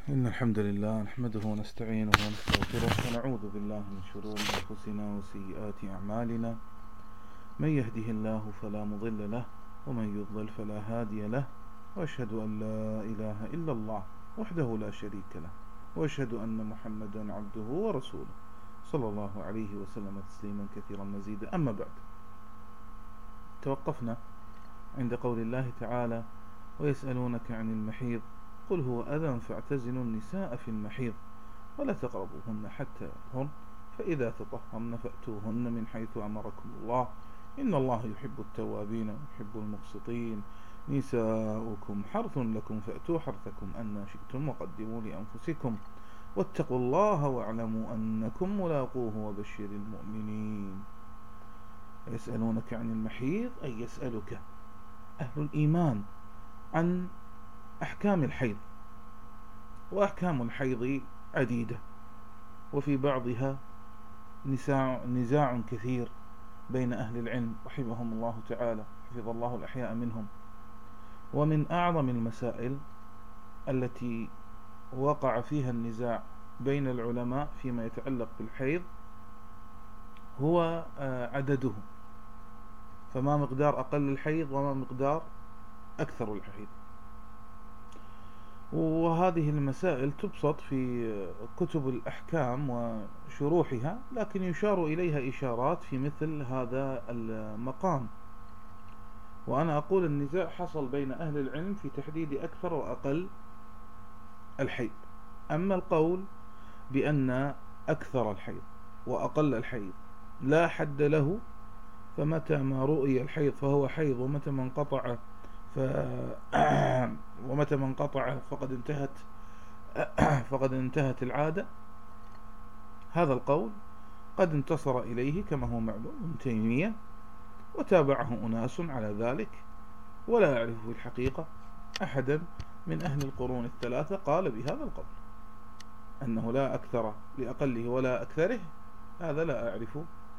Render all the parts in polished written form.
إن الحمد لله نحمده ونستعينه ونستغفره ونعوذ بالله من شرور أنفسنا وسيئات أعمالنا. من يهده الله فلا مضل له ومن يضلل فلا هادي له، وأشهد أن لا إله إلا الله وحده لا شريك له، وأشهد أن محمدا عبده ورسوله صلى الله عليه وسلم تسليما كثيرا مزيدا. أما بعد، توقفنا عند قول الله تعالى: ويسألونك عن المحيض قل هو أذى فاعتزلوا النساء في المحيض ولا تقربوهن حتى يطهرن فإذا تطهرن فأتوهن من حيث أمركم الله إن الله يحب التوابين ويحب المقسطين. نساؤكم حرث لكم فأتوا حرثكم أن شئتم وقدموا لأنفسكم واتقوا الله واعلموا أنكم ملاقوه وبشر المؤمنين. يسألونك عن المحيض أي يسألك أهل الإيمان عن أحكام الحيض، وأحكام الحيض عديدة، وفي بعضها نزاع كثير بين أهل العلم رحمهم الله تعالى، حفظ الله الأحياء منهم. ومن أعظم المسائل التي وقع فيها النزاع بين العلماء فيما يتعلق بالحيض هو عدده، فما مقدار أقل الحيض وما مقدار أكثر الحيض. وهذه المسائل تبسط في كتب الأحكام وشروحها، لكن يشار إليها إشارات في مثل هذا المقام. وأنا أقول النزاع حصل بين أهل العلم في تحديد أكثر وأقل الحيض. أما القول بأن أكثر الحيض وأقل الحيض لا حد له، فمتى ما رؤي الحيض فهو حيض، ومتى ما انقطع ومتى ما انقطع فقد انتهت العادة. هذا القول قد انتصر إليه كما هو معلوم ابن تيمية، وتابعه أناس على ذلك، ولا أعرف في الحقيقة أحدا من أهل القرون الثلاثة قال بهذا القول أنه لا أكثر لأقله ولا أكثره. هذا لا أعرف،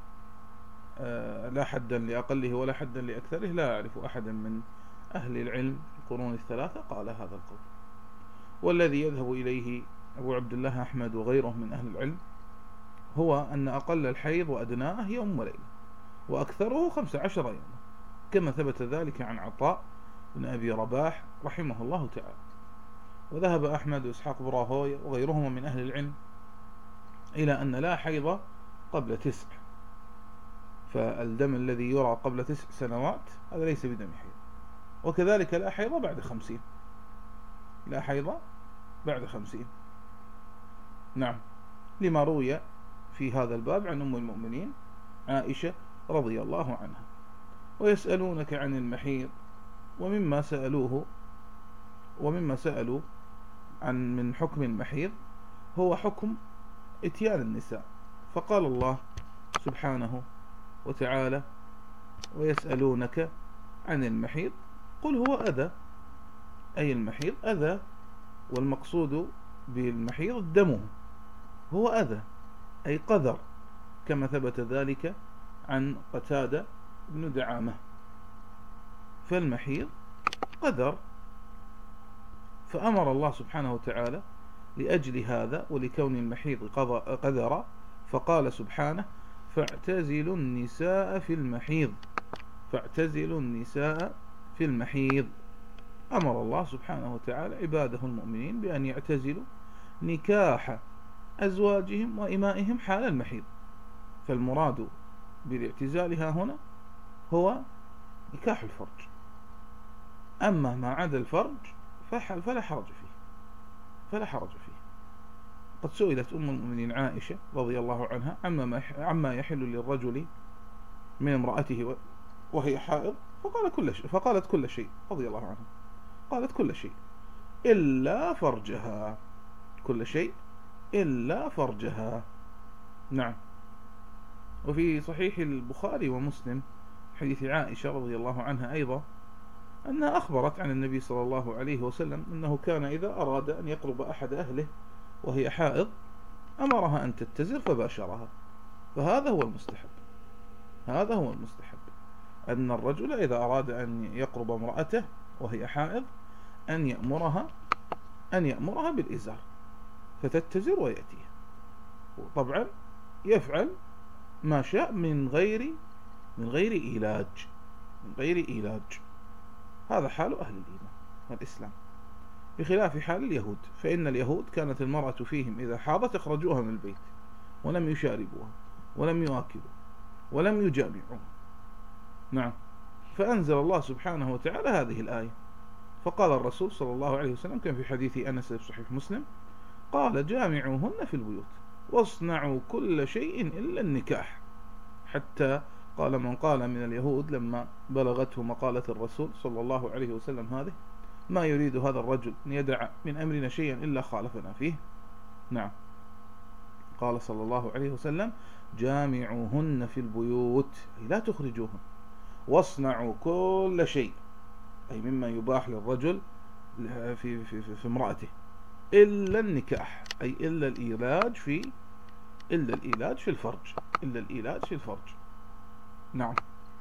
لا حدا لأقله ولا حدا لأكثره، لا أعرف أحدا من أهل العلم في القرون الثلاثة قال هذا القول. والذي يذهب إليه أبو عبد الله أحمد وغيره من أهل العلم هو أن أقل الحيض وأدناه يوم وليلة، وأكثره 15 يوما، كما ثبت ذلك عن عطاء بن أبي رباح رحمه الله تعالى. وذهب أحمد وإسحاق بن راهويه وغيرهما من أهل العلم إلى أن لا حيض قبل 9، فالدم الذي يرى قبل 9 سنوات هذا ليس بدم حيض. وكذلك لا حيض بعد 50، لا حيض بعد 50. نعم، لما روي في هذا الباب عن أم المؤمنين عائشة رضي الله عنها. ويسألونك عن المحيض، ومما سألوا عن من حكم المحيض هو حكم إتيان النساء. فقال الله سبحانه وتعالى: ويسألونك عن المحيض قل هو أذى، أي المحيض أذى، والمقصود بالمحيض دمه، هو أذى أي قذر، كما ثبت ذلك عن قتادة بن دعامة. فالمحيض قذر، فأمر الله سبحانه وتعالى لأجل هذا ولكون المحيض قذر، فقال سبحانه: فاعتزلوا النساء في المحيض، فاعتزلوا النساء في المحيض. أمر الله سبحانه وتعالى عباده المؤمنين بأن يعتزلوا نكاح أزواجهم وإمائهم حال المحيض. فالمراد بالاعتزالها هنا هو نكاح الفرج، أما ما عدا الفرج فلا حرج فيه. قد سئلت أم المؤمنين عائشة رضي الله عنها عما يحل للرجل من امرأته وهي حائض، فقالت كل شيء رضي الله عنها، قالت كل شيء إلا فرجها، كل شيء إلا فرجها. نعم. وفي صحيح البخاري ومسلم حديث عائشة رضي الله عنها أيضا أنها أخبرت عن النبي صلى الله عليه وسلم أنه كان إذا أراد أن يقرب أحد أهله وهي حائض أمرها أن تتزر فباشرها. فهذا هو المستحب، هذا هو المستحب، أن الرجل إذا أراد أن يقرب امرأته وهي حائض أن يأمرها بالإزار، فتتزر ويأتيه. طبعا يفعل ما شاء من غير إيلاج، من غير إيلاج. هذا حال أهل الإيمان والإسلام، بخلاف حال اليهود. فإن اليهود كانت المرأة فيهم إذا حاضت أخرجوها من البيت ولم يشاربوها ولم يؤكلوا ولم يجامعوها. نعم. فأنزل الله سبحانه وتعالى هذه الآية، فقال الرسول صلى الله عليه وسلم كان في حديث أنس في صحيح مسلم قال جامعوهن في البيوت واصنعوا كل شيء إلا النكاح. حتى قال من قال من اليهود لما بلغته مقالة الرسول صلى الله عليه وسلم هذه: ما يريد هذا الرجل أن يدع من أمرنا شيئا إلا خالفنا فيه. نعم. قال صلى الله عليه وسلم: جامعوهن في البيوت، أي لا تخرجوهن، واصنعوا كل شيء، أي مما يباح للرجل في امرأته، إلا النكاح، أي إلا الإيلاج في الفرج، إلا الإيلاج في الفرج. نعم.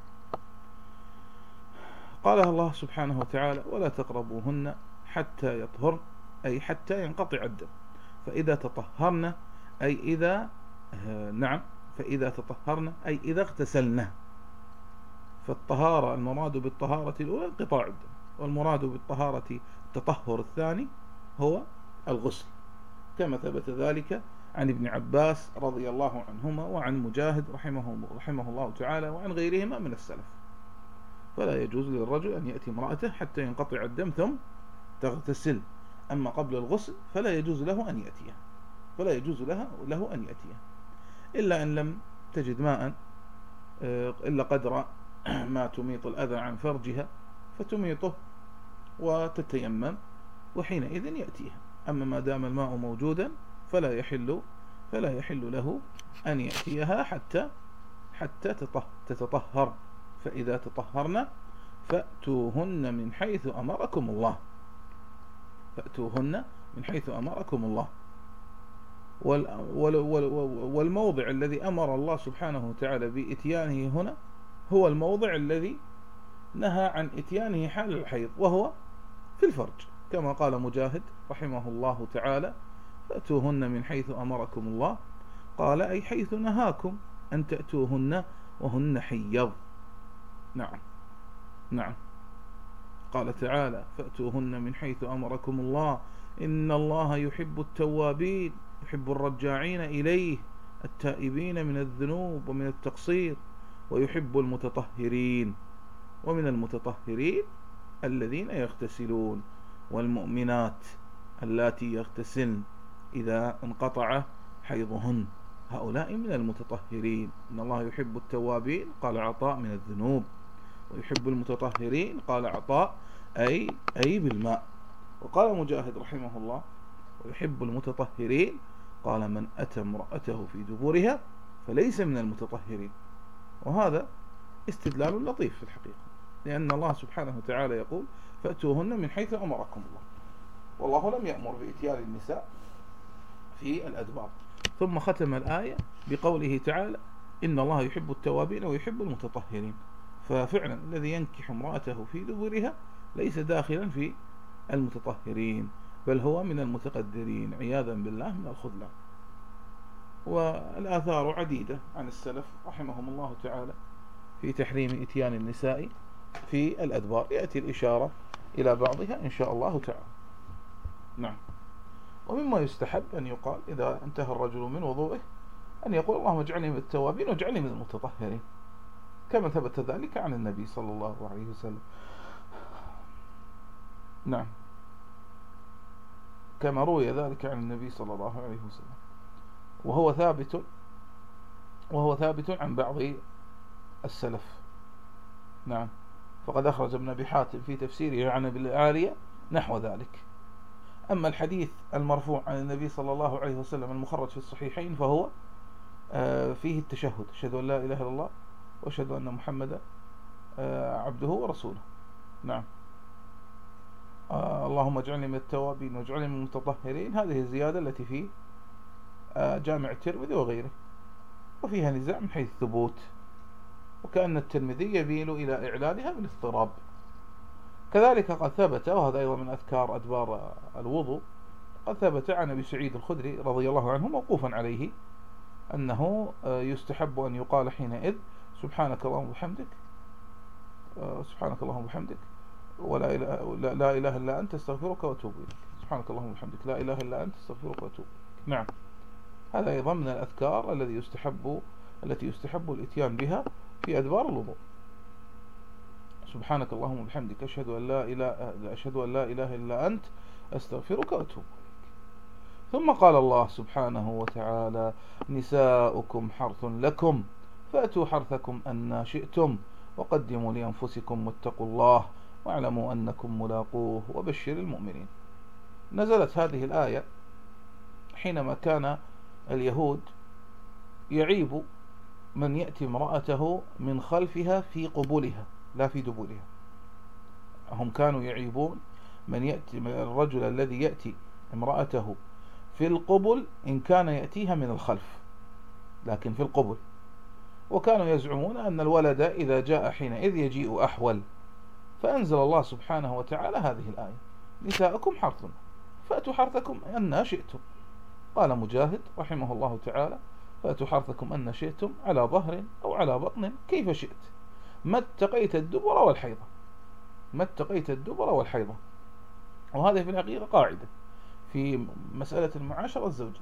قالها الله سبحانه وتعالى: ولا تقربوهن حتى يطهرن، أي حتى ينقطع الدم. فإذا تطهرن أي إذا فإذا تطهرن أي إذا اغتسلن. فالطهارة المراد بالطهارة الأولى انقطاع الدم، والمراد بالطهارة التطهر الثاني هو الغسل، كما ثبت ذلك عن ابن عباس رضي الله عنهما وعن مجاهد رحمه الله تعالى وعن غيرهما من السلف. فلا يجوز للرجل أن يأتي امرأته حتى ينقطع الدم ثم تغتسل. أما قبل الغسل فلا يجوز له أن يأتيها، فلا يجوز له أن يأتيها، إلا أن لم تجد ماء إلا قدر ما تميط الأذى عن فرجها فتميطه وتتيمم، وحينئذ يأتيها. أما ما دام الماء موجودا فلا يحل له أن يأتيها حتى تتطهر. فإذا تطهرن فأتوهن من حيث أمركم الله، فأتوهن من حيث أمركم الله. والموضع الذي أمر الله سبحانه وتعالى بإتيانه هنا هو الموضع الذي نهى عن إتيانه حال الحيض، وهو في الفرج، كما قال مجاهد رحمه الله تعالى: فأتوهن من حيث أمركم الله، قال أي حيث نهاكم أن تأتوهن وهن حيض. نعم. قال تعالى: فأتوهن من حيث أمركم الله إن الله يحب التوابين، يحب الرجاعين إليه، التائبين من الذنوب ومن التقصير، ويحب المتطهرين. ومن المتطهرين الذين يغتسلون، والمؤمنات اللاتي يغتسلن إذا انقطع حيضهن، هؤلاء من المتطهرين. إن الله يحب التوابين، قال عطاء، من الذنوب، ويحب المتطهرين قال عطاء أي بالماء. وقال مجاهد رحمه الله: ويحب المتطهرين قال من أتى امرأته في دبورها فليس من المتطهرين. وهذا استدلال لطيف في الحقيقة، لأن الله سبحانه وتعالى يقول: فأتوهن من حيث أمركم الله، والله لم يأمر بإتيان النساء في الأدبار. ثم ختم الآية بقوله تعالى: إن الله يحب التوابين ويحب المتطهرين. ففعلا الذي ينكح امرأته في دبرها ليس داخلا في المتطهرين، بل هو من المتقدرين عياذا بالله من الخذلان. والآثار عديدة عن السلف رحمهم الله تعالى في تحريم إتيان النساء في الأدبار، يأتي الإشارة إلى بعضها إن شاء الله تعالى. نعم. ومما يستحب أن يقال إذا انتهى الرجل من وضوءه أن يقول: اللهم اجعلني من التوابين واجعلني من المتطهرين، كما ثبت ذلك عن النبي صلى الله عليه وسلم. نعم، كما روي ذلك عن النبي صلى الله عليه وسلم، وهو ثابت عن بعض السلف. نعم. فقد أخرج ابن أبي حاتم في تفسيره عن ابن العالية نحو ذلك. أما الحديث المرفوع عن النبي صلى الله عليه وسلم المخرج في الصحيحين فهو فيه التشهد: أشهد أن لا إله إلا الله وأشهد أن محمدا عبده ورسوله. نعم. اللهم اجعلني من التوابين واجعلني من المتطهرين، هذه الزيادة التي في جامع الترمذي وغيره، وفيها نزاع من حيث الثبوت، وكأن الترمذي يميل إلى إعلانها بالاضطراب. كذلك قد ثبت، وهذا أيضا من أذكار أدبار الوضوء، قد ثبت عن أبي سعيد الخدري رضي الله عنه موقوفا عليه أنه يستحب أن يقال حينئذ سبحانك اللهم وبحمدك، سبحانك اللهم وبحمدك ولا إله لا إله إلا أنت استغفرك وأتوب إليك، سبحانك اللهم وبحمدك لا إله إلا أنت استغفرك وأتوب إليك. نعم، هذا أيضا من الأذكار التي يستحب الإتيان بها في أدبار الوضوء. سبحانك اللهم وبحمدك أشهد أن لا إله إلا أنت أستغفرك وأتوب إليك. ثم قال الله سبحانه وتعالى نساؤكم حرث لكم فأتوا حرثكم أن شئتم وقدموا لأنفسكم واتقوا الله واعلموا أنكم ملاقوه وبشر المؤمنين. نزلت هذه الآية حينما كان اليهود يعيب من يأتي امرأته من خلفها في قبولها لا في دبورها. هم كانوا يعيبون من يأتي الرجل الذي يأتي امرأته في القبل إن كان يأتيها من الخلف، لكن في القبل. وكانوا يزعمون أن الولد إذا جاء حينئذ يجيء أحول، فأنزل الله سبحانه وتعالى هذه الآية نساءكم حرث فأتوا حرثكم أن شئتم. قال مجاهد رحمه الله تعالى فأتوا حرثكم أن شئتم على ظهر أو على بطن كيف شئت، ما اتقيت الدبر والحيضة، ما اتقيت الدبر والحيضة. وهذا في الحقيقة قاعدة في مسألة المعاشرة الزوجية،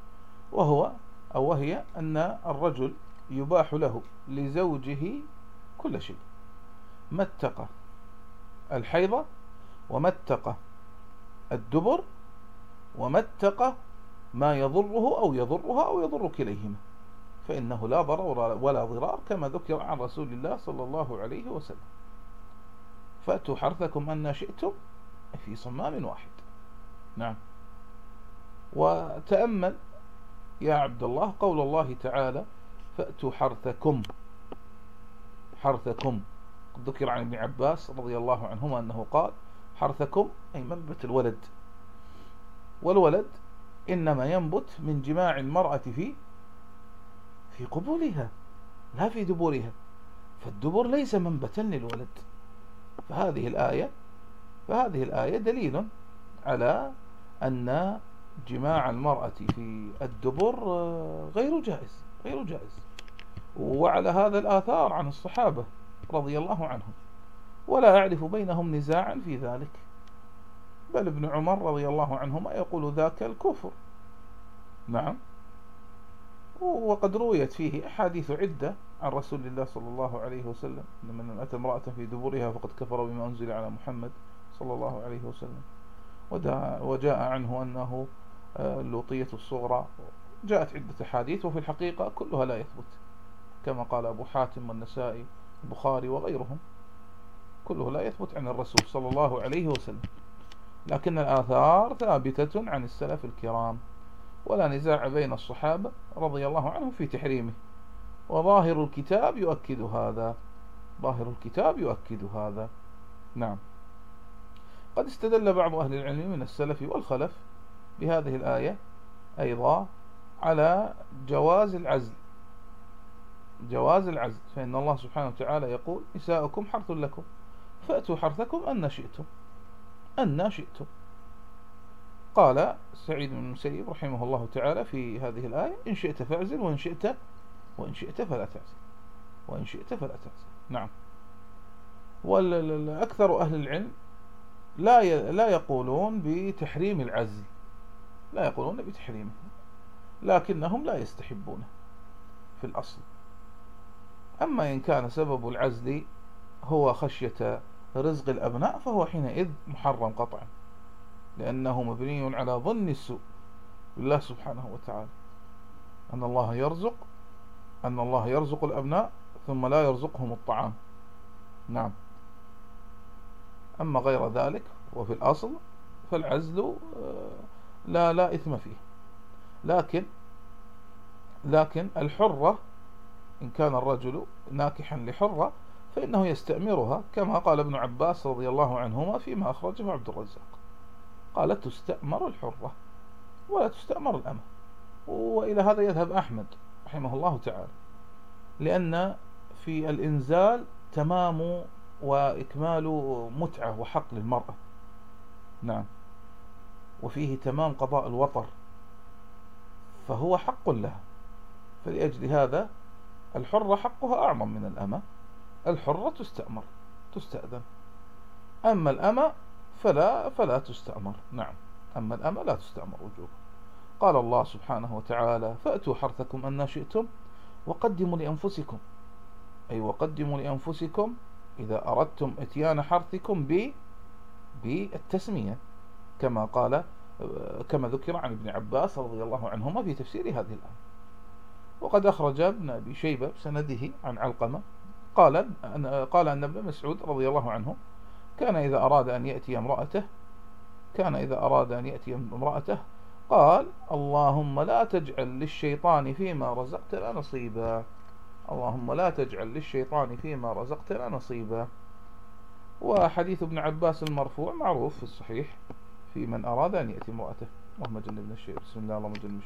وهي أن الرجل يباح له لزوجه كل شيء ما اتقى الحيضة وما اتقى الدبر وما اتقى ما يضره أو يضرها أو يضر كليهما، فإنه لا ضرر ولا ضرار كما ذكر عن رسول الله صلى الله عليه وسلم. فأتوا حرثكم أن شئتم في صمام واحد. نعم. وتأمل يا عبد الله قول الله تعالى فأتوا حرثكم. قد ذكر عن ابن عباس رضي الله عنهما أنه قال حرثكم أي منبت الولد، والولد إنما ينبت من جماع المرأة في قبولها لا في دبورها، فالدبر ليس منبتا للولد. فهذه الآية دليل على أن جماع المرأة في الدبر غير جائز. وعلى هذا الآثار عن الصحابة رضي الله عنهم، ولا أعرف بينهم نزاعا في ذلك، بل ابن عمر رضي الله عنهما يقول ذاك الكفر. نعم. وقد رويت فيه أحاديث عدة عن رسول الله صلى الله عليه وسلم أن من أتى امرأة في دبرها فقد كفر بما أنزل على محمد صلى الله عليه وسلم. وجاء عنه أنه اللوطية الصغرى، جاءت عدة أحاديث، وفي الحقيقة كلها لا يثبت كما قال أبو حاتم والنسائي البخاري وغيرهم، كله لا يثبت عن الرسول صلى الله عليه وسلم، لكن الآثار ثابتة عن السلف الكرام، ولا نزاع بين الصحابة رضي الله عنهم في تحريمه. وظاهر الكتاب يؤكد هذا. نعم. قد استدل بعض أهل العلم من السلف والخلف بهذه الآية أيضا على جواز العزل، فإن الله سبحانه وتعالى يقول نساؤكم حرث لكم فأتوا حرثكم أن شئتم. قال سعيد بن المسيب رحمه الله تعالى في هذه الآية إن شئت فاعزل وإن شئت فلا تعزل. نعم. والأكثر أهل العلم لا يقولون بتحريم العزل، لكنهم لا يستحبونه في الأصل. أما إن كان سبب العزل هو خشية رزق الأبناء فهو حينئذ محرم قطعا، لأنه مبني على ظن السوء بالله سبحانه وتعالى أن الله يرزق الأبناء ثم لا يرزقهم الطعام. نعم. أما غير ذلك وفي الأصل فالعزل لا إثم فيه، لكن الحرة إن كان الرجل ناكحا لحرة فإنه يستأمرها، كما قال ابن عباس رضي الله عنهما فيما أخرجه عبد الرزاق، قال تستأمر الحرة ولا تستأمر الأمة. وإلى هذا يذهب أحمد رحمه الله تعالى، لأن في الإنزال تمام وإكمال متعة وحق للمرأة. نعم. وفيه تمام قضاء الوطر، فهو حق لها. فلأجل هذا الحرة حقها أعظم من الأمة. الحرة تستأمر، تستأذن، أما الأمة فلا تستأمر. نعم، أما الأمة لا تستأمر وجوبا. قال الله سبحانه وتعالى: فأتوا حرثكم أن شئتم وقدموا لأنفسكم، أي وقدموا لأنفسكم إذا أردتم إتيان حرثكم بالتسمية، كما ذكر عن ابن عباس رضي الله عنهما في تفسير هذه الآية. وقد أخرج ابن أبي شيبة بسنده عن علقمة قال أن ابن مسعود رضي الله عنه كان إذا أراد أن يأتي امرأته قال: اللهم لا تجعل للشيطان فيما رزقتنا نصيبا، اللهم لا تجعل للشيطان فيما رزقتنا نصيبا. وحديث ابن عباس المرفوع معروف في الصحيح في من أراد أن يأتي امرأته: اللهم جنبنا الشيطان، بسم الله، اللهم جنب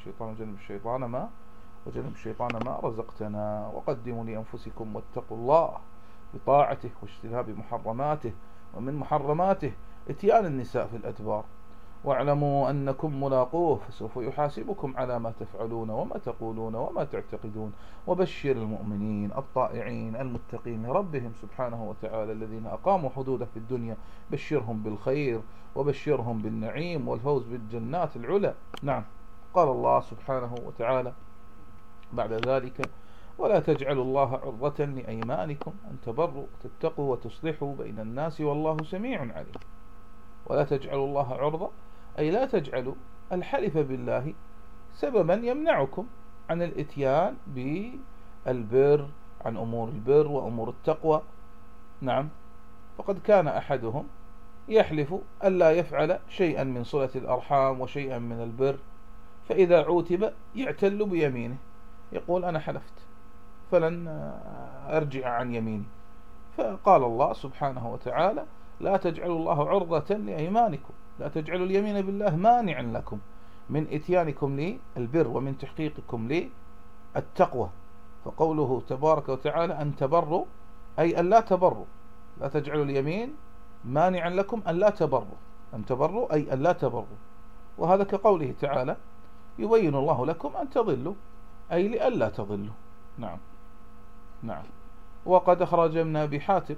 الشيطان ما رزقتنا، وقدموا لأنفسكم واتقوا الله بطاعته واجتناب محرماته، ومن محرماته إتيان النساء في الأدبار، واعلموا أنكم ملاقوه فسوف يحاسبكم على ما تفعلون وما تقولون وما تعتقدون، وبشر المؤمنين الطائعين المتقين لربهم سبحانه وتعالى الذين أقاموا حدوده في الدنيا، بشرهم بالخير وبشرهم بالنعيم والفوز بالجنات العلى. نعم. قال الله سبحانه وتعالى بعد ذلك: ولا تجعلوا الله عرضة لأيمانكم أن تبروا وتتقوا وتصلحوا بين الناس والله سميع عليم. ولا تجعلوا الله عرضة، أي لا تجعلوا الحلف بالله سببا يمنعكم عن الإتيان بالبر، عن أمور البر وأمور التقوى. نعم. فقد كان أحدهم يحلف ألا يفعل شيئا من صلة الأرحام وشيئا من البر، فإذا عوتب يعتل بيمينه، يقول: أنا حلفت فلن أرجع عن يميني. فقال الله سبحانه وتعالى: لا تجعلوا الله عرضة لأيمانكم، لا تجعلوا اليمين بالله مانعا لكم من إتيانكم للبر ومن تحقيقكم للتقوى. فقوله تبارك وتعالى: أن تبروا، أي أن لا تبروا، لا تجعلوا اليمين مانعا لكم أن لا تبروا، أن تبروا أي أن لا تبروا. وهذا كقوله تعالى: يبين الله لكم أن تضلوا، أي لألا تضلوا. نعم. نعم. وقد أخرج ابن أبي حاتم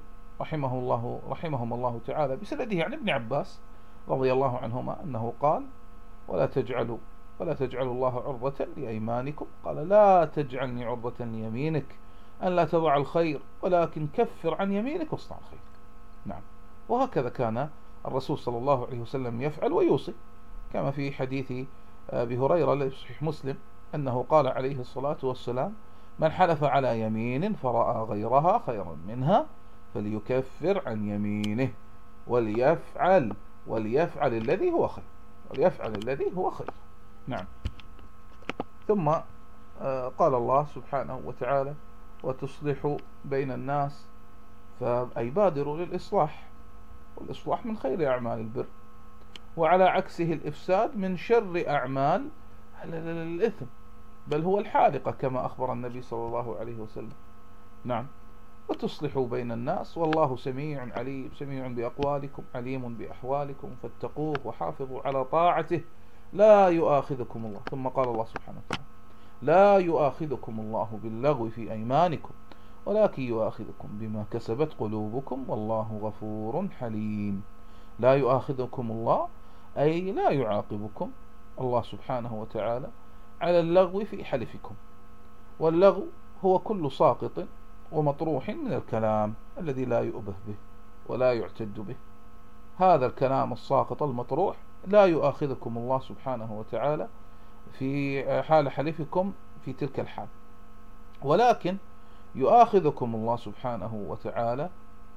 رحمهم الله تعالى بسنده عن ابن عباس رضي الله عنهما أنه قال: ولا تجعلوا الله عرضة لأيمانكم، قال: لا تجعلني عرضة ليمينك أن لا تضع الخير، ولكن كفر عن يمينك واصنع الخير. نعم. وهكذا كان الرسول صلى الله عليه وسلم يفعل ويوصي، كما في حديث أبي هريرة الذي في صحيح مسلم أنه قال عليه الصلاة والسلام: من حلف على يمين فرأى غيرها خيرا منها فليكفر عن يمينه وليفعل الذي هو خير. نعم. ثم قال الله سبحانه وتعالى: وتصلحوا بين الناس، فأي بادروا للإصلاح، والإصلاح من خير أعمال البر، وعلى عكسه الإفساد من شر أعمال الإثم، بل هو الحالقة كما أخبر النبي صلى الله عليه وسلم. نعم. وتصلحوا بين الناس والله سميع عليم، سميع بأقوالكم عليم بأحوالكم، فاتقوه وحافظوا على طاعته لا يؤاخذكم الله. ثم قال الله سبحانه وتعالى: لا يؤاخذكم الله باللغو في أيمانكم ولكن يؤاخذكم بما كسبت قلوبكم والله غفور حليم. لا يؤاخذكم الله أي لا يعاقبكم الله سبحانه وتعالى على اللغو في حلفكم. واللغو هو كل ساقط ومطروح من الكلام الذي لا يؤبه به ولا يعتد به. هذا الكلام الساقط المطروح لا يؤاخذكم الله سبحانه وتعالى في حال حلفكم في تلك الحال، ولكن يؤاخذكم الله سبحانه وتعالى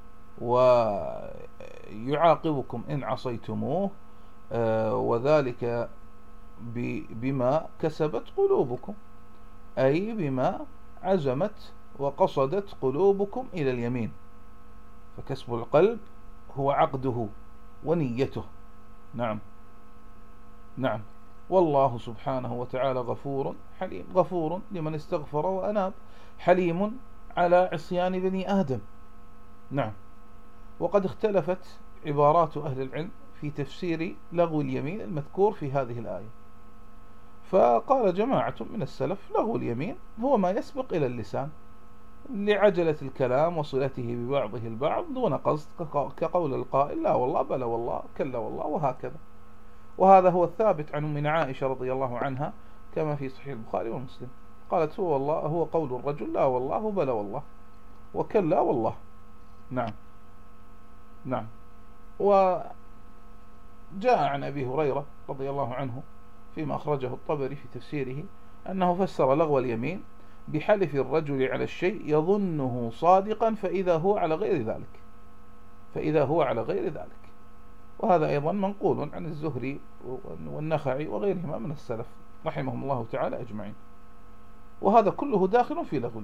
ويعاقبكم إن عصيتموه، وذلك بما كسبت قلوبكم، أي بما عزمت وقصدت قلوبكم إلى اليمين. فكسب القلب هو عقده ونيته. نعم. نعم. والله سبحانه وتعالى غفور حليم، غفور لمن استغفر وأناب، حليم على عصيان بني آدم. نعم. وقد اختلفت عبارات أهل العلم في تفسير لغو اليمين المذكور في هذه الآية. فقال جماعة من السلف: لغو اليمين هو ما يسبق إلى اللسان لعجلة الكلام وصلته ببعضه البعض دون قصد، كقول القائل: لا والله، بلى والله، كلا والله، وهكذا. وهذا هو الثابت عن أمنا عائشة رضي الله عنها كما في صحيح البخاري ومسلم، قالت: هو قول الرجل: لا والله، بلى والله، وكلا والله. نعم. نعم. وجاء عن أبي هريرة رضي الله عنه فيما أخرجه الطبري في تفسيره أنه فسر لغو اليمين بحلف الرجل على الشيء يظنه صادقا فإذا هو على غير ذلك. وهذا أيضا منقول عن الزهري والنخعي وغيرهما من السلف رحمهم الله تعالى أجمعين. وهذا كله داخل في لغو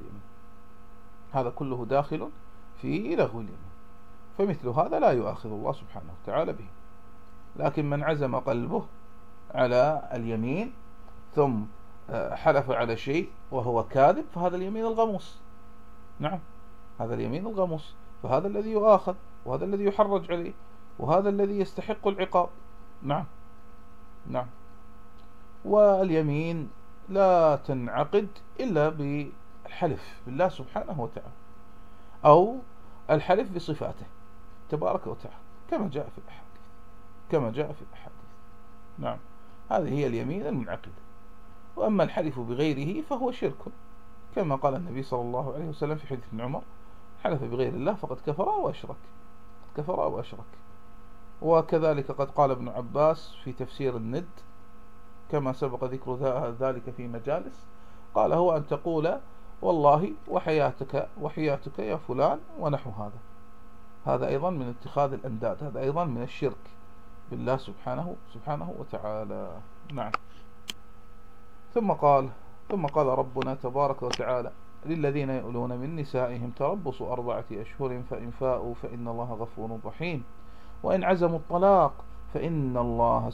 اليمين. فمثل هذا لا يؤاخذ الله سبحانه وتعالى به. لكن من عزم قلبه على اليمين ثم حلف على شيء وهو كاذب فهذا اليمين الغموس. نعم، هذا اليمين الغموس، فهذا الذي يؤاخذ، وهذا الذي يحرج عليه، وهذا الذي يستحق العقاب. نعم. نعم. واليمين لا تنعقد إلا بالحلف بالله سبحانه وتعالى، أو الحلف بصفاته تبارك وتعالى كما جاء في الأحاديث. نعم، هذه هي اليمين المنعقدة. وأما الحلف بغيره فهو شرك، كما قال النبي صلى الله عليه وسلم في حديث ابن عمر: حلف بغير الله فقد كفر وأشرك. وكذلك قد قال ابن عباس في تفسير الند كما سبق ذكر ذلك في مجالس، قال: هو أن تقول والله وحياتك يا فلان ونحو هذا أيضا من اتخاذ الأنداد، هذا أيضا من الشرك بالله سبحانه وتعالى. نعم. ثم قال ربنا تبارك وتعالى: للذين يؤلون من نسائهم تربص 4 أشهر فإن فاءوا فإن الله غفور رحيم وإن عزموا الطلاق فإن الله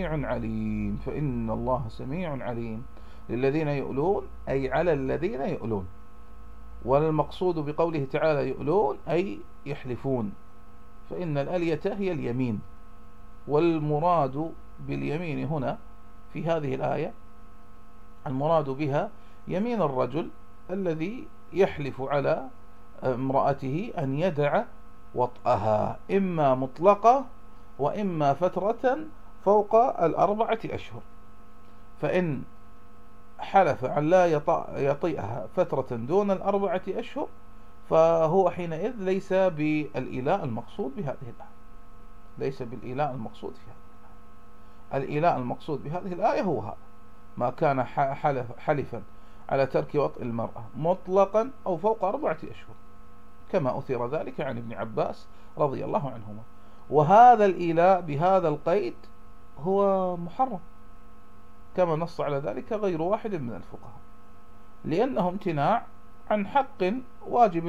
سميع عليم. للذين يؤلون أي على الذين يؤلون، والمقصود بقوله تعالى يؤلون أي يحلفون، فإن الألية هي اليمين. والمراد باليمين هنا في هذه الآية المراد بها يمين الرجل الذي يحلف على امرأته أن يدع وطئها، إما مطلقة وإما فترة فوق 4 أشهر. فإن حلف أن لا يطيئها فترة دون 4 أشهر فهو حينئذ ليس بالإيلاء المقصود بهذه الآية، الإيلاء المقصود بهذه الآية هو هذا: ما كان حلفا على ترك وطئ المرأة مطلقا أو فوق 4 أشهر، كما أثير ذلك عن ابن عباس رضي الله عنهما. وهذا الإيلاء بهذا القيد هو محرم، كما نص على ذلك غير واحد من الفقهاء، لأنه امتناع عن حق واجب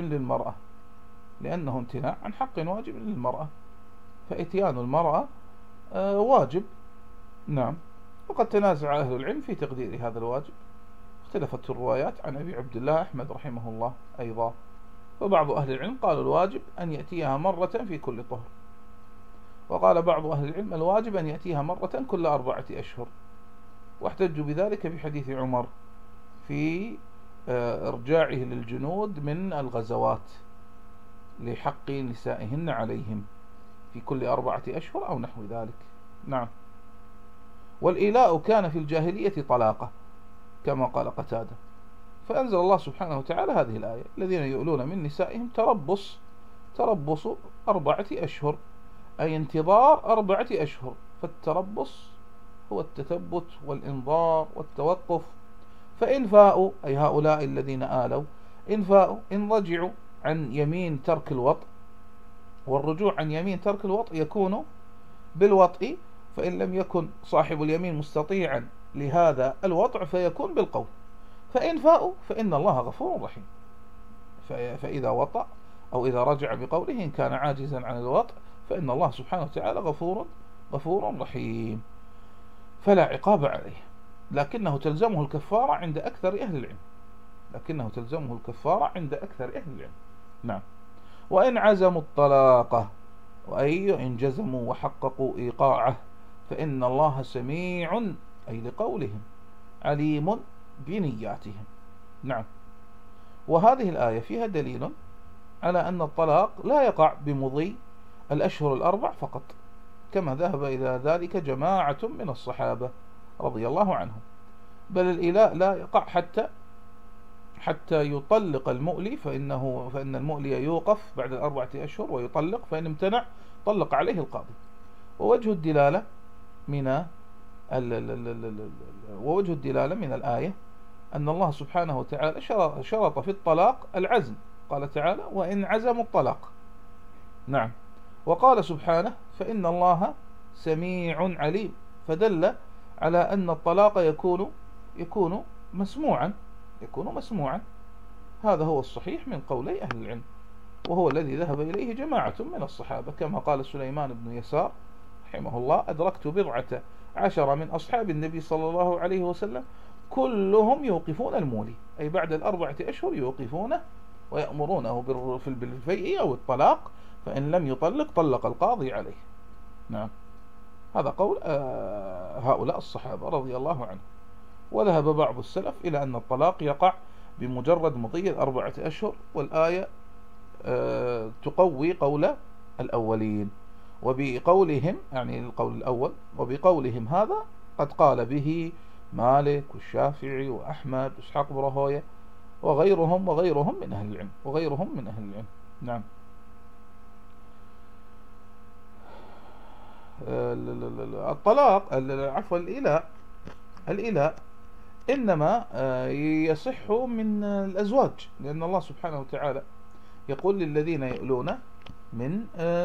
للمرأة، فإتيان المرأة واجب. نعم. وقد تنازع أهل العلم في تقدير هذا الواجب، اختلفت الروايات عن أبي عبد الله أحمد رحمه الله أيضا. وبعض أهل العلم قالوا الواجب أن يأتيها مرة في كل طهر، وقال بعض أهل العلم الواجب أن يأتيها مرة كل 4 أشهر، واحتجوا بذلك بحديث عمر في إرجاعه للجنود من الغزوات لحق نسائهن عليهم في كل 4 أشهر أو نحو ذلك. نعم. والإيلاء كان في الجاهلية طلاقة كما قال قتادة، فأنزل الله سبحانه وتعالى هذه الآية: الذين يؤلون من نسائهم تربص 4 أشهر، أي انتظار 4 أشهر. فالتربص هو التثبت والإنظار والتوقف. فإن فاءوا أي هؤلاء الذين آلوا، إن رجعوا عن يمين ترك الوطء، والرجوع عن يمين ترك الوطء يكون بالوطء، فإن لم يكن صاحب اليمين مستطيعا لهذا الوطء فيكون بالقول. فإن فاءوا فإن الله غفور رحيم. فإذا وطأ أو إذا رجع بقوله إن كان عاجزا عن الوطء فإن الله سبحانه وتعالى غفور رحيم، فلا عقاب عليه، لكنه تلزمه الكفارة عند أكثر أهل العلم. نعم. وإن عزموا الطلاق وأي إن جزموا وحققوا إيقاعه، فإن الله سميع أي لقولهم عليم بنياتهم. نعم. وهذه الآية فيها دليل على أن الطلاق لا يقع بمضي الأشهر الأربع فقط، كما ذهب إلى ذلك جماعة من الصحابة رضي الله عنهم، بل الإلاء لا يقع حتى يطلق المؤلي، فإن المؤلي يوقف بعد 4 أشهر ويطلق، فإن امتنع طلق عليه القاضي. ووجه الدلالة من الآية أن الله سبحانه وتعالى شرط في الطلاق العزم، قال تعالى وإن عزموا الطلاق. نعم. وقال سبحانه فإن الله سميع عليم، فدل على أن الطلاق يكون مسموعا. هذا هو الصحيح من قولي أهل العلم، وهو الذي ذهب إليه جماعة من الصحابة، كما قال سليمان بن يسار رحمه الله أدركت 14 من أصحاب النبي صلى الله عليه وسلم كلهم يوقفون المولي، أي بعد 4 أشهر يوقفونه ويأمرونه بالفيء أو الطلاق، فإن لم يطلق طلق القاضي عليه. نعم. هذا قول هؤلاء الصحابة رضي الله عنهم. وذهب بعض السلف إلى أن الطلاق يقع بمجرد مضي 4 أشهر، والآية تقوي قول الأولين، وبقولهم يعني القول الأول، وبقولهم هذا قد قال به مالك والشافعي وأحمد وإسحاق بن راهويه وغيرهم من أهل العلم. نعم. الطلاق عفوا الإلاء إنما يصح من الأزواج، لأن الله سبحانه وتعالى يقول للذين يؤلون من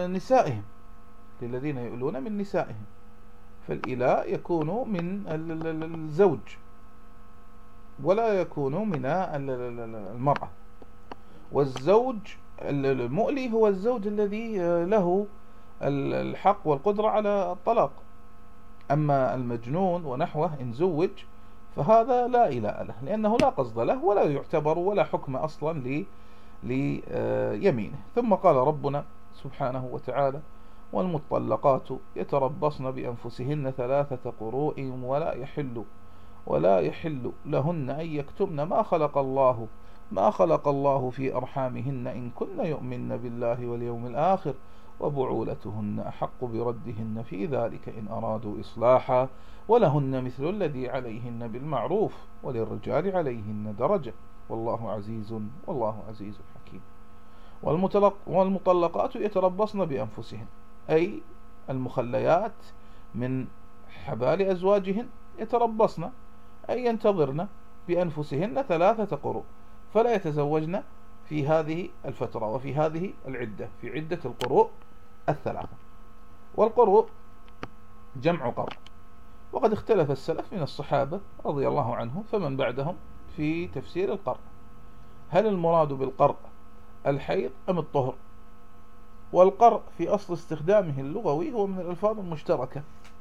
نسائهم، فالإلاء يكون من الزوج ولا يكون من المرأة. والزوج المؤلي هو الزوج الذي له الحق والقدرة على الطلاق. أما المجنون ونحوه إن زوج فهذا لا إلاء له، لأنه لا قصد له ولا يعتبر ولا حكم أصلا ليمينه. ثم قال ربنا سبحانه وتعالى والمطلقات يتربصن بأنفسهن 3 قروء ولا يحل لهن أن يكتمن ما خلق الله في أرحامهن إن كن يؤمن بالله واليوم الآخر وبعولتهن أحق بردهن في ذلك إن أرادوا إصلاحا ولهن مثل الذي عليهن بالمعروف وللرجال عليهن درجة والله عزيز حكيم. والمطلقات يتربصن بأنفسهن، أي المخليات من حبال أزواجهن يتربصن أي ينتظرن بأنفسهن 3 قروء، فلا يتزوجن في هذه الفترة وفي هذه العدة، في عدة القروء 3. والقروء جمع قرء، وقد اختلف السلف من الصحابة رضي الله عنهم فمن بعدهم في تفسير القرء، هل المراد بالقرء الحيض أم الطهر؟ والقرء في أصل استخدامه اللغوي هو من الألفاظ المشتركة،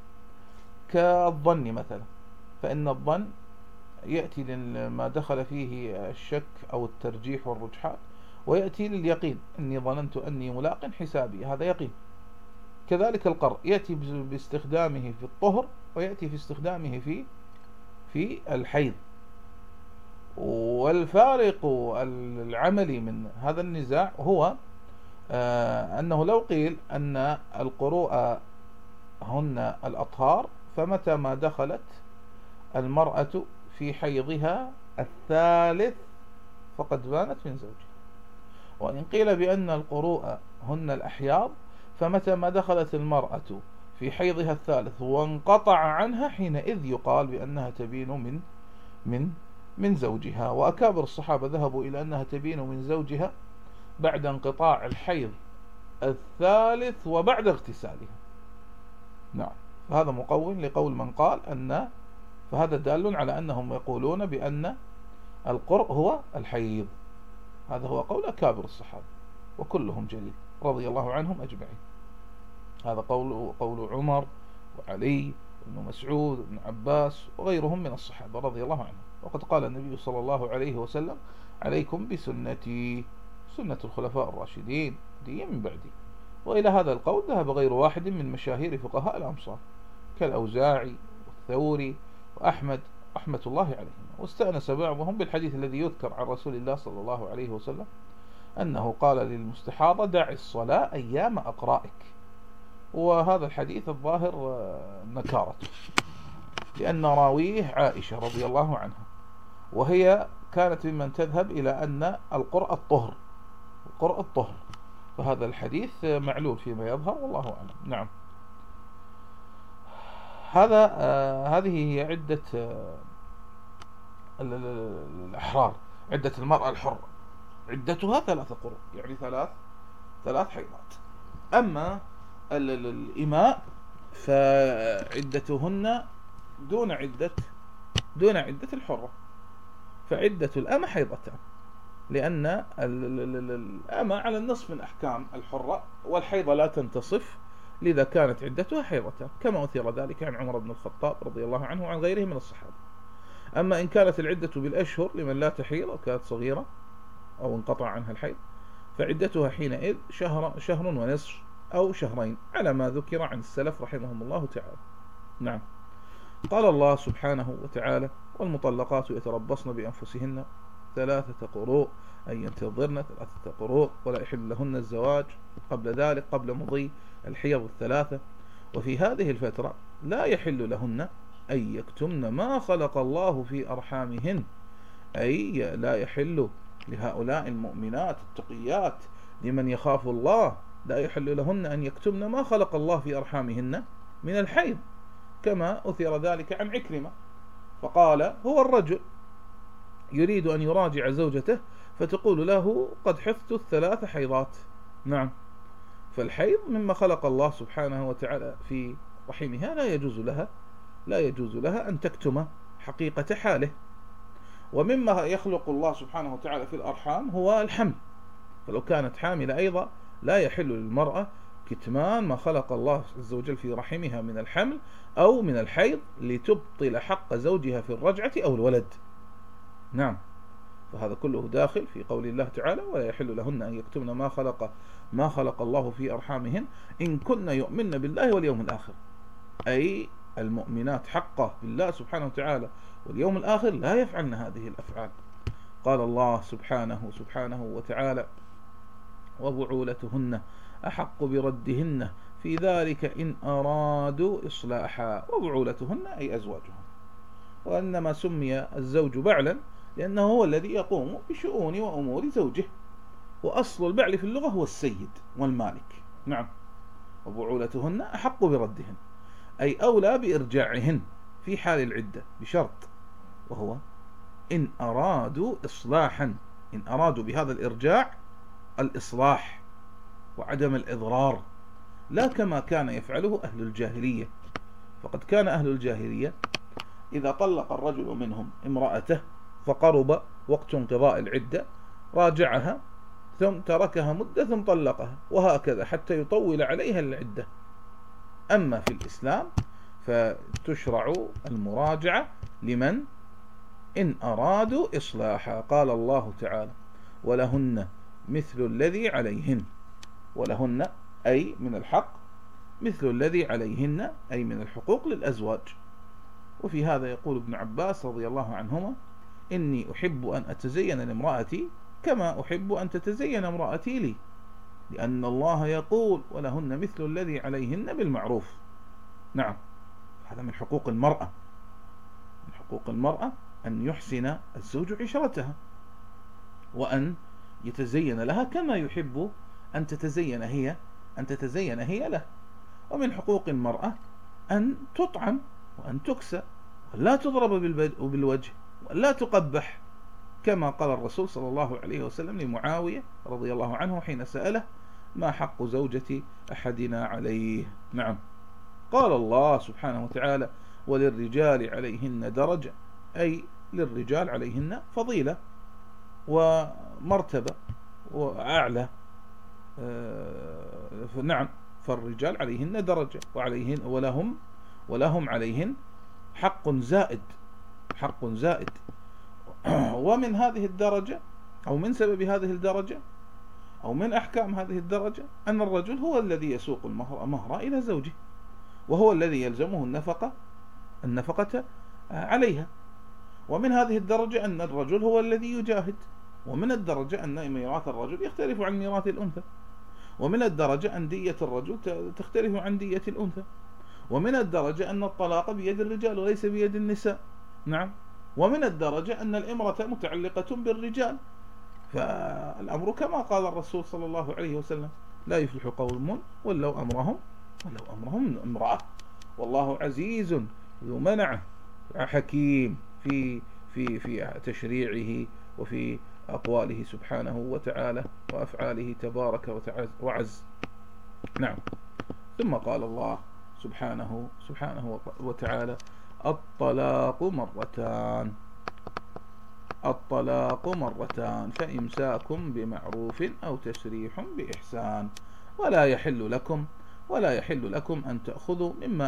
كالظن مثلا، فإن الظن يأتي لما دخل فيه الشك أو الترجيح والرجحان، ويأتي لليقين، إني ظننت أني ملاق حسابي، هذا يقين. كذلك القرء يأتي باستخدامه في الطهر، ويأتي في استخدامه في الحيض. والفارق العملي من هذا النزاع هو أنه لو قيل أن القروء هن الأطهار، فمتى ما دخلت المرأة في حيضها 3 فقد بانت من زوجها. وإن قيل بأن القروء هن الأحياض، فمتى ما دخلت المرأة في حيضها 3 وانقطع عنها، حينئذ يقال بأنها تبين من زوجها. وأكابر الصحابة ذهبوا إلى أنها تبين من زوجها بعد انقطاع الحيض 3 وبعد اغتسالها. نعم. فهذا مقوم لقول من قال فهذا دال على أنهم يقولون بأن القرء هو الحيض. هذا هو قول أكابر الصحابة وكلهم جليل رضي الله عنهم أجمعين. هذا قول عمر وعلي وابن مسعود وابن عباس وغيرهم من الصحابة رضي الله عنهم. وقد قال النبي صلى الله عليه وسلم عليكم بسنتي سنة الخلفاء الراشدين دي من بعدي وإلى هذا القول ذهب غير واحد من مشاهير فقهاء الأمصار كالأوزاعي والثوري وأحمد رحمة الله عليهم. واستأنس بعضهم بالحديث الذي يذكر عن رسول الله صلى الله عليه وسلم أنه قال للمستحاضة: دع الصلاة أيام أقرائك. وهذا الحديث الظاهر نكارته، لأن راويه عائشة رضي الله عنها، وهي كانت ممن تذهب إلى أن القرء الطهر، القرء الطهر، فهذا الحديث معلول فيما يظهر والله أعلم. نعم. هذه هي عدة الأحرار، عدة المرأة الحرة، عدتها 3 قروء، يعني ثلاث حيضات. أما الإماء فعدتهن دون عدة الحرة، فعدة الأمة حيضتان، لأن الأمة على النصف من أحكام الحرة، والحيضة لا تنتصف، لذا كانت عدتها حيضتان، كما أثير ذلك عن عمر بن الخطاب رضي الله عنه وعن غيره من الصحابة. أما إن كانت العدة بالأشهر لمن لا تحيض أو كانت صغيرة أو انقطع عنها الحيض، فعدتها حينئذ شهر ونصف أو شهرين، على ما ذكر عن السلف رحمهم الله تعالى. نعم. قال الله سبحانه وتعالى: والمطلقات يتربصن بأنفسهن 3 قروء، أي ينتظرن 3 قروء، ولا يحل لهن الزواج قبل ذلك، قبل مضي الحيض 3، وفي هذه الفترة لا يحل لهن أن يكتمن ما خلق الله في أرحامهن، أي لا يحل لهؤلاء المؤمنات التقيات لمن يخاف الله، لا يحل لهن أن يكتمن ما خلق الله في أرحامهن من الحيض، كما أثير ذلك عن عكرمة، فقال: هو الرجل يريد أن يراجع زوجته فتقول له: قد حفظت 3 حيضات. نعم. فالحيض مما خلق الله سبحانه وتعالى في رحمها، لا يجوز لها أن تكتم حقيقة حاله. ومما يخلق الله سبحانه وتعالى في الأرحام هو الحمل، فلو كانت حاملة أيضا لا يحل للمرأة كتمان ما خلق الله عز وجل في رحمها من الحمل أو من الحيض لتبطل حق زوجها في الرجعة أو الولد. نعم. فهذا كله داخل في قول الله تعالى: ولا يحل لهن أن يكتمن ما خلق الله في أرحامهن إن كن يؤمن بالله واليوم الآخر، أي المؤمنات حقه بالله سبحانه وتعالى واليوم الآخر لا يفعلن هذه الأفعال. قال الله سبحانه وتعالى: وبعولتهن أحق بردهن في ذلك إن أرادوا إصلاحا. وبعولتهن أي أزواجهم، وإنما سمي الزوج بعلا لأنه هو الذي يقوم بشؤون وأمور زوجه، وأصل البعل في اللغة هو السيد والمالك. نعم. وبعولتهن أحق بردهن، أي أولى بإرجاعهن في حال العدة، بشرط، وهو إن أرادوا إصلاحا، إن أرادوا بهذا الإرجاع الإصلاح وعدم الإضرار، لا كما كان يفعله أهل الجاهلية. فقد كان أهل الجاهلية إذا طلق الرجل منهم امرأته فقرب وقت انقضاء العدة راجعها، ثم تركها مدة ثم طلقها، وهكذا حتى يطول عليها العدة. أما في الإسلام فتشرع المراجعة لمن إن أرادوا إصلاحا. قال الله تعالى: ولهن مثل الذي عليهن، ولهن أي من الحق، مثل الذي عليهن أي من الحقوق للأزواج. وفي هذا يقول ابن عباس رضي الله عنهما: إني أحب أن أتزين لامرأتي كما أحب أن تتزين امرأتي لي، لأن الله يقول: ولهن مثل الذي عليهن بالمعروف. نعم. هذا من حقوق المرأة، من حقوق المرأة أن يحسن الزوج عشرتها، وأن يتزين لها كما يحب أن تتزين هي له. ومن حقوق المرأة أن تطعم وأن تكسى، ولا تضرب بالوجه، ولا تقبح، كما قال الرسول صلى الله عليه وسلم لمعاوية رضي الله عنه حين سأله: ما حق زوجة أحدنا عليه؟ نعم. قال الله سبحانه وتعالى: وللرجال عليهن درجة، أي للرجال عليهن فضيلة ومرتبة وأعلى. نعم. فالرجال عليهن درجة وعليهن ولهم عليهن حق زائد. ومن هذه الدرجة أو من سبب هذه الدرجة أو من أحكام هذه الدرجة أن الرجل هو الذي يسوق المهر إلى زوجه، وهو الذي يلزمه النفقة عليها. ومن هذه الدرجة أن الرجل هو الذي يجاهد. ومن الدرجة أن ميراث الرجل يختلف عن ميراث الأنثى. ومن الدرجة أن دية الرجل تختلف عن دية الأنثى. ومن الدرجة أن الطلاق بيد الرجال وليس بيد النساء. نعم. ومن الدرجة أن الإمرة متعلقة بالرجال. فالأمر كما قال الرسول صلى الله عليه وسلم: لا يفلح قوم ولو أمرهم امرأة، والله عزيز ذو منعه حكيم في تشريعه وفي أقواله سبحانه وتعالى وأفعاله تبارك وعز. نعم. ثم قال الله سبحانه وتعالى: الطلاق مرتان فإمساك بمعروف أو تسريح بإحسان ولا يحل لكم أن تأخذوا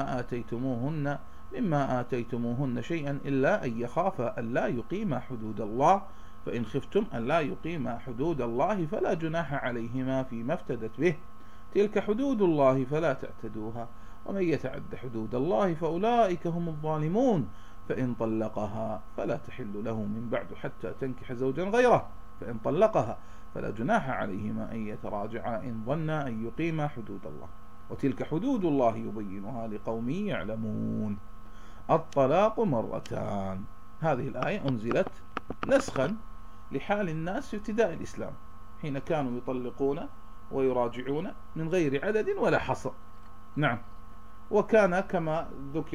مما آتيتموهن شيئا إلا أن يخافا ألا يقيما حدود الله، فإن خفتم ألا يقيما حدود الله فلا جناح عليهما فيما افتدت به، تلك حدود الله فلا تعتدوها، ومن يتعد حدود الله فأولئك هم الظالمون، فإن طلقها فلا تحل له من بعد حتى تنكح زوجا غيره، فإن طلقها فلا جناح عليهما أن يتراجعا إن ظنا أن يقيما حدود الله، وتلك حدود الله يبينها لقوم يعلمون. الطلاق مرتان. هذه الآية أنزلت نسخا لحال الناس في ابتداء الإسلام، حين كانوا يطلقون ويراجعون من غير عدد ولا حصر. نعم. وكان كما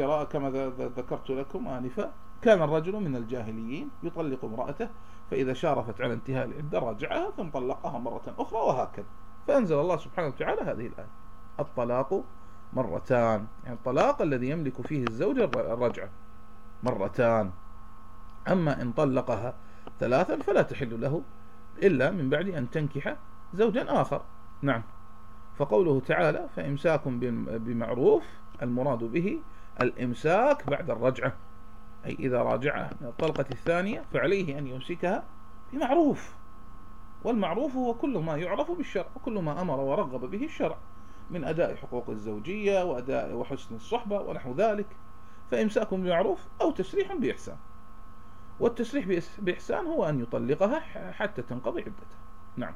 ذكرت لكم آنفا، كان الرجل من الجاهليين يطلق امرأته، فإذا شارفت على انتهاء العدة راجعها ثم طلقها مرة أخرى، وهكذا. فأنزل الله سبحانه وتعالى هذه الآية: الطلاق مرتان، يعني الطلاق الذي يملك فيه الزوج الرجعة مرتان. أما إن طلقها ثلاثا فلا تحل له إلا من بعد أن تنكح زوجا آخر. نعم. فقوله تعالى: فإمساك بمعروف، المراد به الإمساك بعد الرجعة، أي إذا راجعها من الطلقة الثانية فعليه أن يمسكها بمعروف. والمعروف هو كل ما يعرف بالشرع، وكل ما أمر ورغب به الشرع من أداء حقوق الزوجية وأداء وحسن الصحبة ونحو ذلك. فإمساك بمعروف أو تسريح بإحسان. والتسريح بإحسان هو أن يطلقها حتى تنقضي عدتها. نعم.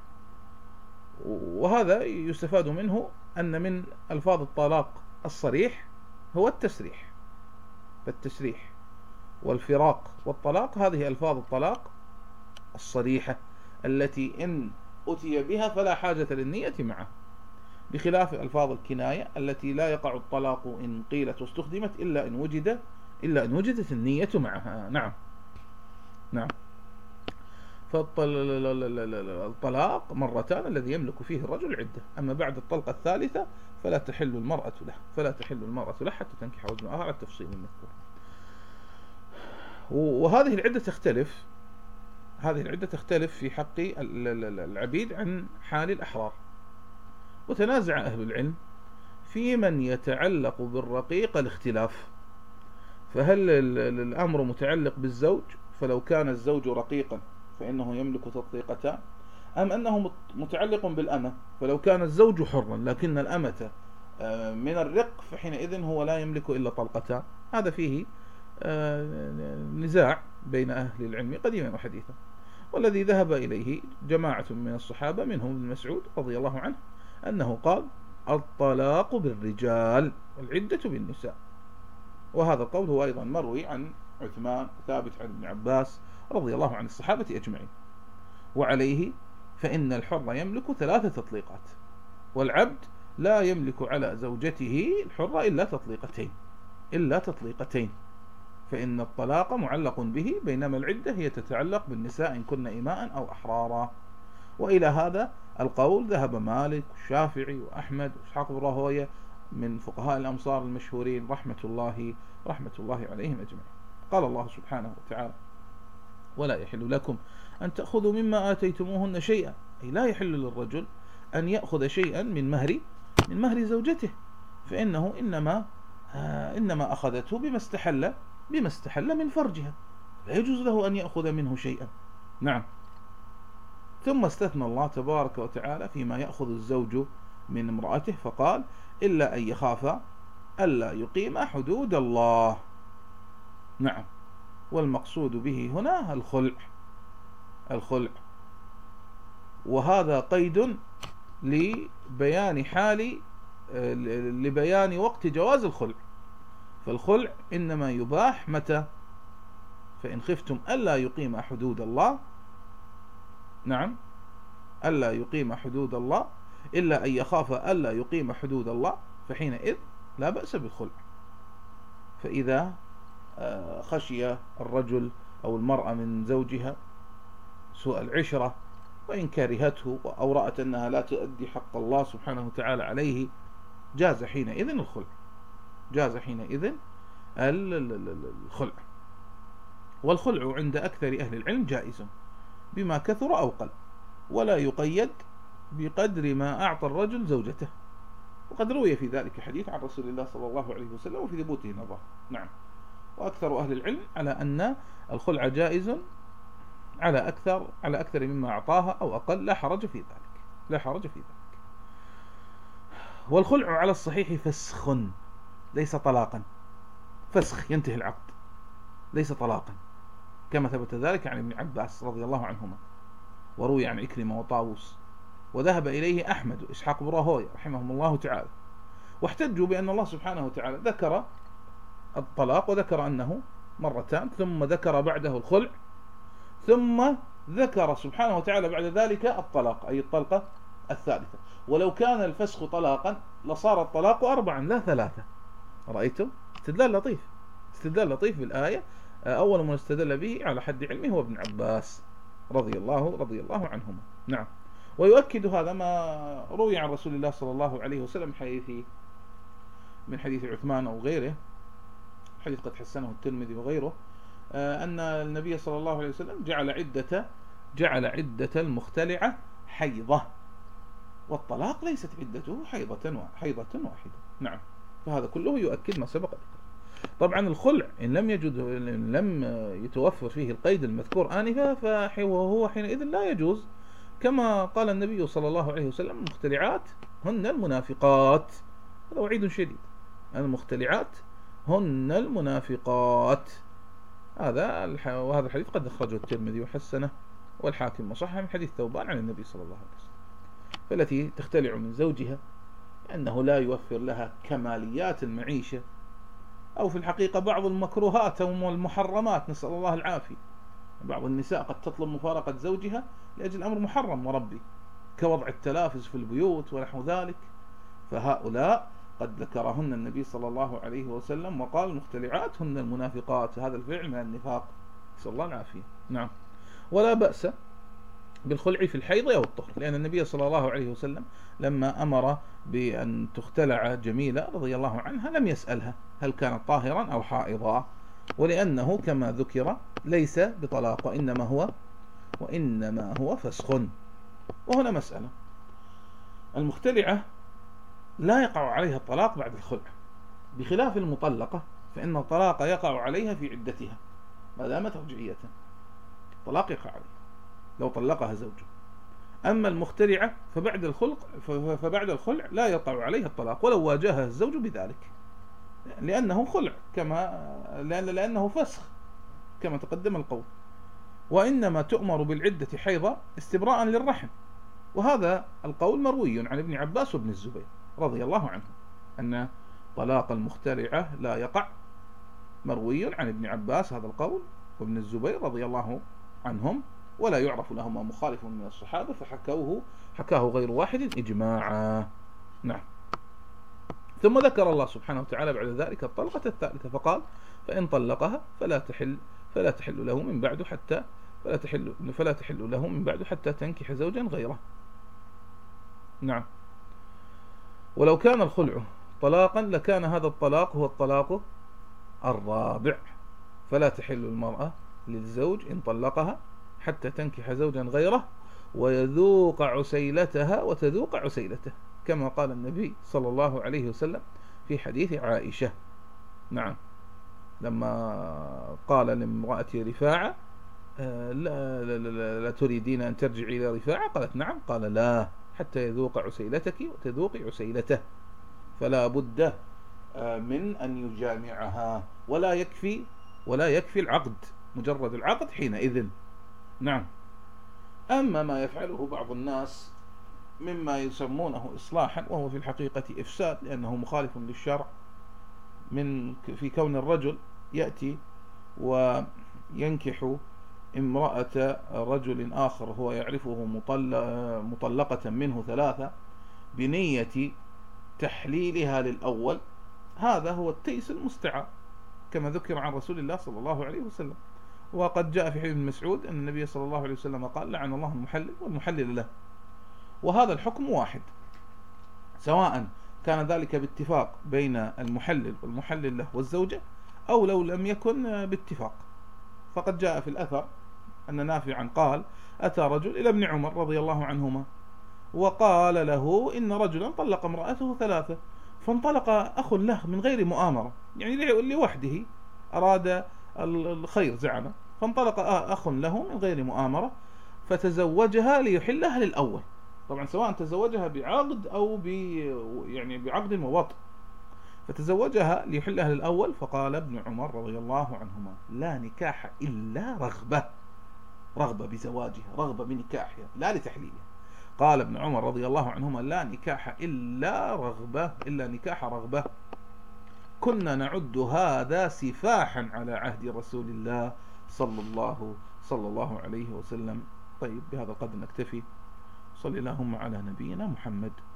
وهذا يستفاد منه أن من ألفاظ الطلاق الصريح هو التسريح. فالتسريح والفراق والطلاق هذه ألفاظ الطلاق الصريحة التي إن أتي بها فلا حاجة للنية معه، بخلاف ألفاظ الكناية التي لا يقع الطلاق إن قيلت واستخدمت إلا إن وجدت النية معها. نعم. نعم. فالطلاق مرتان الذي يملك فيه الرجل عدة، أما بعد الطلقة الثالثة فلا تحل المرأة له حتى تنكح زوجا آخر على التفصيل المذكور. وهذه العدة تختلف في حق العبيد عن حال الأحرار. وتنازع أهل العلم في من يتعلق بالرقيق الاختلاف، فهل الأمر متعلق بالزوج، فلو كان الزوج رقيقا فإنه يملك تطليقتان، أم أنه متعلق بالأمة، فلو كان الزوج حرا لكن الأمة من الرق فحينئذ هو لا يملك إلا طلقتان. هذا فيه نزاع بين أهل العلم قديما وحديثا، والذي ذهب إليه جماعة من الصحابة منهم ابن مسعود رضي الله عنه أنه قال: الطلاق بالرجال والعدة بالنساء. وهذا القول هو أيضا مروي عن عثمان، ثابت عن ابن عباس رضي الله عن الصحابة أجمعين. وعليه فإن الحر يملك 3 تطليقات، والعبد لا يملك على زوجته الحرة إلا تطليقتين، فإن الطلاق معلق به، بينما العدة هي تتعلق بالنساء إن كن إماء أو أحرارا. وإلى هذا القول ذهب مالك والشافعي وأحمد وإسحاق بن راهويه من فقهاء الأمصار المشهورين رحمة الله عليهم أجمعين. قال الله سبحانه وتعالى: ولا يحل لكم أن تأخذوا مما آتيتموهن شيئا، أي لا يحل للرجل أن يأخذ شيئا من مهر زوجته، فإنه إنما أخذته بما استحل من فرجها، لا يجوز له أن يأخذ منه شيئا. نعم. ثم استثنى الله تبارك وتعالى فيما يأخذ الزوج من امرأته فقال إلا أن يخاف ألا يقيم حدود الله. نعم. والمقصود به هنا الخلع، وهذا قيد لبيان وقت جواز الخلع. فالخلع إنما يباح متى؟ فإن خفتم ألا يقيم حدود الله، نعم، ألا يقيم حدود الله، إلا أن يخاف ألا يقيم حدود الله، فحينئذ لا بأس بالخلع. فإذا خشي الرجل أو المرأة من زوجها سوء العشرة وإن كرهته أو رأت أنها لا تؤدي حق الله سبحانه وتعالى عليه، جاز حينئذ الخلع، جاز حينئذ الخلع. والخلع عند أكثر أهل العلم جائز بما كثر أو قل، ولا يقيد بقدر ما أعطى الرجل زوجته، وقد روي في ذلك حديث عن رسول الله صلى الله عليه وسلم وفي ثبوته نظر. نعم. وأكثر أهل العلم على أن الخلع جائز على أكثر مما أعطاها أو أقل، لا حرج في ذلك، لا حرج في ذلك. والخلع على الصحيح فسخ ليس طلاقا، فسخ ينتهي العقد، ليس طلاقا، كما ثبت ذلك عن ابن عباس رضي الله عنهما، وروي عن إكرمة وطاووس، وذهب إليه أحمد وإسحاق بن راهويه رحمهم الله تعالى، واحتجوا بأن الله سبحانه وتعالى ذكر الطلاق وذكر أنه مرتان، ثم ذكر بعده الخلع، ثم ذكر سبحانه وتعالى بعد ذلك الطلاق، أي الطلقة الثالثة. ولو كان الفسخ طلاقا لصار الطلاق 4 لا 3. رأيتم؟ استدلال لطيف، استدلال لطيف بالآية. أول من استدل به على حد علمه هو ابن عباس رضي الله عنهما. نعم. ويؤكد هذا ما روي عن رسول الله صلى الله عليه وسلم من حديث عثمان أو غيره، حديث قد حسنه الترمذي وغيره، أن النبي صلى الله عليه وسلم جعل عدة المختلعة حيضة، والطلاق ليست عدته حيضة واحدة. نعم. فهذا كله يؤكد ما سبق ذكره. طبعا الخلع إن لم يتوفر فيه القيد المذكور آنفا فهو حينئذ لا يجوز، كما قال النبي صلى الله عليه وسلم: المختلعات هن المنافقات. هذا وعيد شديد، المختلعات هن المنافقات. وهذا الحديث قد أخرجه الترمذي وحسنه والحاكم وصححه من حديث ثوبان عن النبي صلى الله عليه وسلم. فالتي تختلع من زوجها أنه لا يوفر لها كماليات المعيشة، أو في الحقيقة بعض المكروهات أو المحرمات، نسأل الله العافية. بعض النساء قد تطلب مفارقة زوجها لأجل أمر محرم وربي، كوضع التلافز في البيوت ونحو ذلك، فهؤلاء قد ذكرهن النبي صلى الله عليه وسلم وقال: المختلعات هن المنافقات. هذا الفعل من النفاق، نسأل الله العافية. نعم. ولا بأس بالخلع في الحيض أو الطهر، لأن النبي صلى الله عليه وسلم لما أمر بأن تختلع جميلة رضي الله عنها لم يسألها هل كانت طاهرا أو حائضا، ولأنه كما ذكر ليس بطلاق، وإنما هو فسخ. وهنا مسألة: المختلعة لا يقع عليها الطلاق بعد الخلع، بخلاف المطلقة فإن الطلاق يقع عليها في عدتها ما دامت رجعية، الطلاق يقع عليها لو طلقها زوجها. أما المختلعة فبعد الخلع لا يقع عليها الطلاق ولو واجهها الزوج بذلك، لأنه خلع، لأنه فسخ كما تقدم القول. وإنما تؤمر بالعدة حيضة استبراء للرحم، وهذا القول مروي عن ابن عباس وابن الزبير رضي الله عنهم أن طلاق المختلعة لا يقع، مروي عن ابن عباس هذا القول وابن الزبير رضي الله عنهم، ولا يعرف لهما مخالف من الصحابة، حكاه غير واحد إجماعا. نعم. ثم ذكر الله سبحانه وتعالى بعد ذلك الطلقة الثالثة فقال: فإن طلقها فلا تحل له من بعد حتى تنكح زوجا غيره. نعم. ولو كان الخلع طلاقا لكان هذا الطلاق هو الطلاق الرابع، فلا تحل المرأة للزوج إن طلقها حتى تنكح زوجا غيره ويذوق عسيلتها وتذوق عسيلته، كما قال النبي صلى الله عليه وسلم في حديث عائشة. نعم. لما قال لامرأة رفاعة: لا تريدين أن ترجعي إلى رفاعة؟ قالت نعم. قال لا، حتى يذوق عسيلتك وتذوقي عسيلته، فلا بد من أن يجامعها، ولا يكفي العقد، مجرد العقد حينئذ. نعم. أما ما يفعله بعض الناس مما يسمونه إصلاحا وهو في الحقيقة إفساد، لأنه مخالف للشرع، في كون الرجل يأتي وينكح امرأة رجل آخر هو يعرفه مطلقة منه 3 بنية تحليلها للأول، هذا هو التيس المستعار كما ذكر عن رسول الله صلى الله عليه وسلم. وقد جاء في حديث ابن مسعود أن النبي صلى الله عليه وسلم قال لعن الله المحلل والمحلل له. وهذا الحكم واحد، سواء كان ذلك باتفاق بين المحلل والمحلل له والزوجة، أو لو لم يكن باتفاق. فقد جاء في الأثر أن نافعا قال أتى رجل إلى ابن عمر رضي الله عنهما وقال له إن رجلا طلق امرأته 3، فانطلق أخ له من غير مؤامرة، يعني لوحده أراد الخير زعمه، فانطلق أخ له من غير مؤامرة فتزوجها ليحلها للأول، طبعا سواء تزوجها بعقد أو يعني بعقد ووطء، فتزوجها ليحلها للأول. فقال ابن عمر رضي الله عنهما لا نكاح إلا رغبة بزواجها، رغبة بنكاحها لا لتحليلها. قال ابن عمر رضي الله عنهما لا نكاح إلا نكاح رغبة. كنا نعد هذا سفاحا على عهد رسول الله صلى الله عليه وسلم. طيب، بهذا القدر نكتفي. صلى اللهم على نبينا محمد.